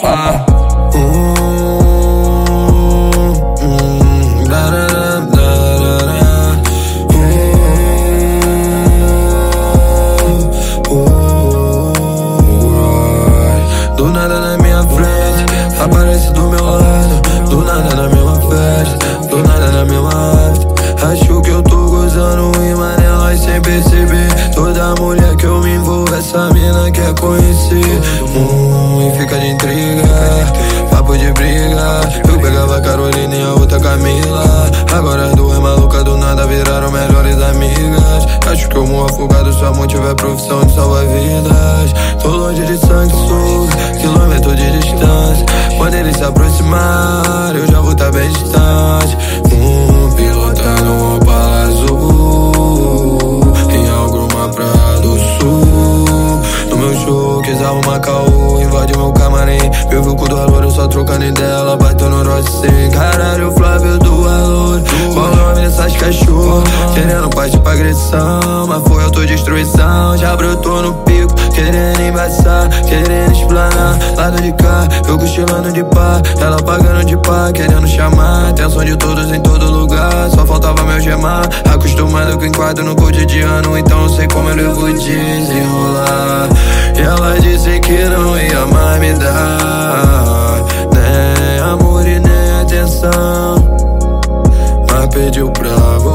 Do nada na minha frente, aparece do meu lado. Do nada na mesma festa, do nada na mesma arte. Acho que eu tô gozando rima nelas sem perceber. Toda mulher que eu me envolvo, essa mina quer conhecer. E fica de intriga, papo de briga. Eu pegava a Carolina e a outra Camila. Agora as duas malucas do nada viraram melhores amigas. Acho que eu morro afogado se amor tiver profissão de salva-vidas. Tô longe de sanguessuga, quilômetro de distância. Quando eles se aproximar, eu já vou tá bem distante. Pilotando um Opala azul em alguma praia do sul. No meu show, quis arrumar caô, invade meu camarim. Eu vi o cu do alô, eu só trocando ideia, ela bateu no rosto assim. Caralho, o Flávio do alô, bolão nessas cachorro, querendo partir pra agressão, mas foi autodestruição. Já brotou no pico, querendo embaçar, querendo explanar. Lado de cá, eu cochilando de pá, ela pagando de pá, querendo chamar atenção de todos em todo lugar. Só faltava meu gemar, acostumado com enquadro no cotidiano, então não sei como eu vou desenrolar. E ela disse que não ia mais me dar nem amor e nem atenção, mas pediu pra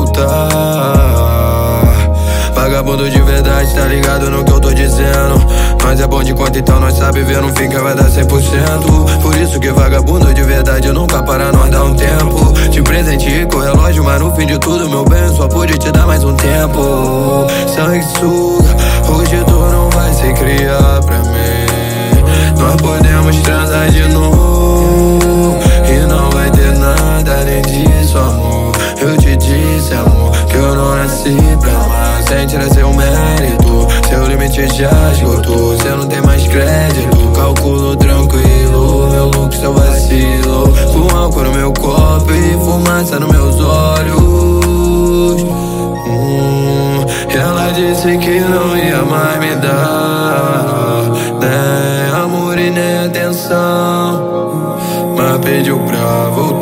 voltar. Vagabundo de verdade, tá ligado no que eu tô dizendo. Nós é bom de conta, então nós sabe ver, no fim que vai dar 100%. Por isso que vagabundo de verdade nunca para nós dar um tempo. Te presenteei com o relógio, mas no fim de tudo, meu bem, só pude te dar mais um tempo. Sanguessuga, hoje tu não vai se criar pra mim. Nós podemos transar de novo e não vai ter nada além disso, amor. Eu te disse, amor, que eu não nasci pra amar. Sem tirar seu mérito, seu limite já esgotou. Cê não tem mais crédito, calculo tranquilo. Meu look, seu vacilo, com álcool no meu copo e fumaça nos meus olhos. Ela disse que não ia mais me dar nem amor e nem atenção, mas pediu pra voltar.